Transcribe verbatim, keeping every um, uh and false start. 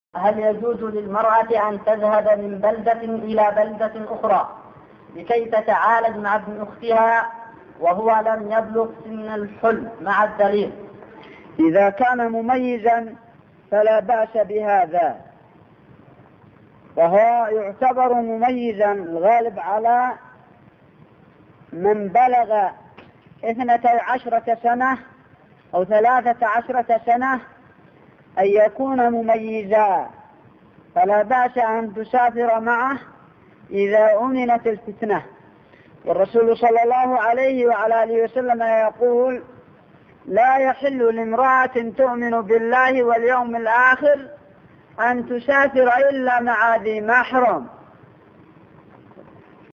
هل يجوز للمرأة أن تذهب من بلدة إلى بلدة أخرى لكي تتعالج مع ابن أختها وهو لم يبلغ سن الحلم مع الدليل؟ إذا كان مميزا فلا بأس بهذا، وهو يعتبر مميزا الغالب على من بلغ اثنتي عشرة سنة أو ثلاثة عشرة سنة أن يكون مميزا، فلا بأس أن تسافر معه إذا أمنت الفتنة. والرسول صلى الله عليه وعلى آله وسلم يقول: لا يحل لامرأة تؤمن بالله واليوم الآخر أن تسافر إلا مع ذي محرم.